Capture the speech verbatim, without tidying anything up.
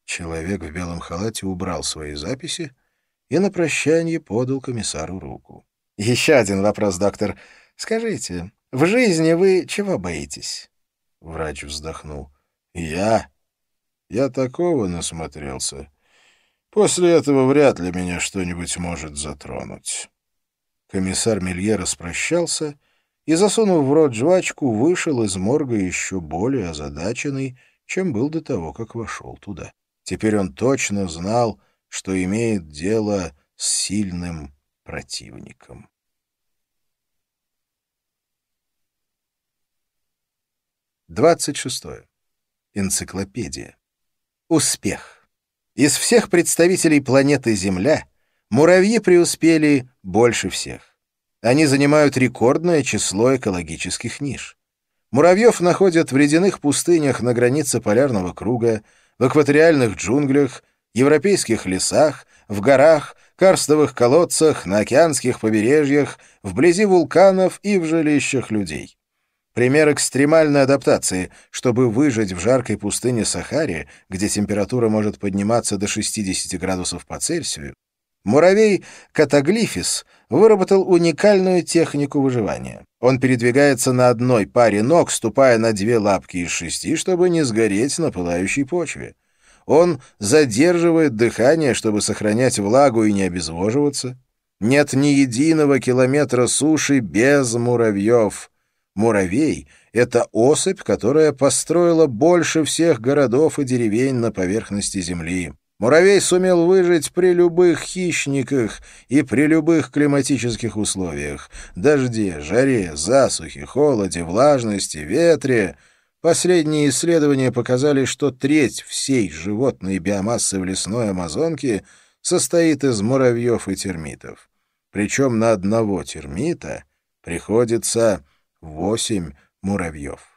Человек в белом халате убрал свои записи и на прощание подал комиссару руку. — Еще один вопрос, доктор. Скажите, в жизни вы чего боитесь? Врач вздохнул. — Я? Я такого насмотрелся. После этого вряд ли меня что-нибудь может затронуть. Комиссар Мелье распрощался и, засунув в рот жвачку, вышел из морга еще более озадаченный, чем был до того, как вошел туда. Теперь он точно знал, что имеет дело с сильным противником. Двадцать шестое. Энциклопедия. Успех. Из всех представителей планеты Земля муравьи преуспели больше всех. Они занимают рекордное число экологических ниш. Муравьев находят в ледяных пустынях на границе полярного круга, в экваториальных джунглях, европейских лесах, в горах, карстовых колодцах, на океанских побережьях, вблизи вулканов и в жилищах людей. Пример экстремальной адаптации. Чтобы выжить в жаркой пустыне Сахаре, где температура может подниматься до шестидесяти градусов по Цельсию, муравей Катаглифис выработал уникальную технику выживания. Он передвигается на одной паре ног, ступая на две лапки из шести, чтобы не сгореть на пылающей почве. Он задерживает дыхание, чтобы сохранять влагу и не обезвоживаться. Нет ни единого километра суши без муравьев. Муравей — это особь, которая построила больше всех городов и деревень на поверхности Земли. Муравей сумел выжить при любых хищниках и при любых климатических условиях — дожде, жаре, засухе, холоде, влажности, ветре. Последние исследования показали, что треть всей животной биомассы в лесной Амазонке состоит из муравьев и термитов. Причем на одного термита приходится восемь муравьев.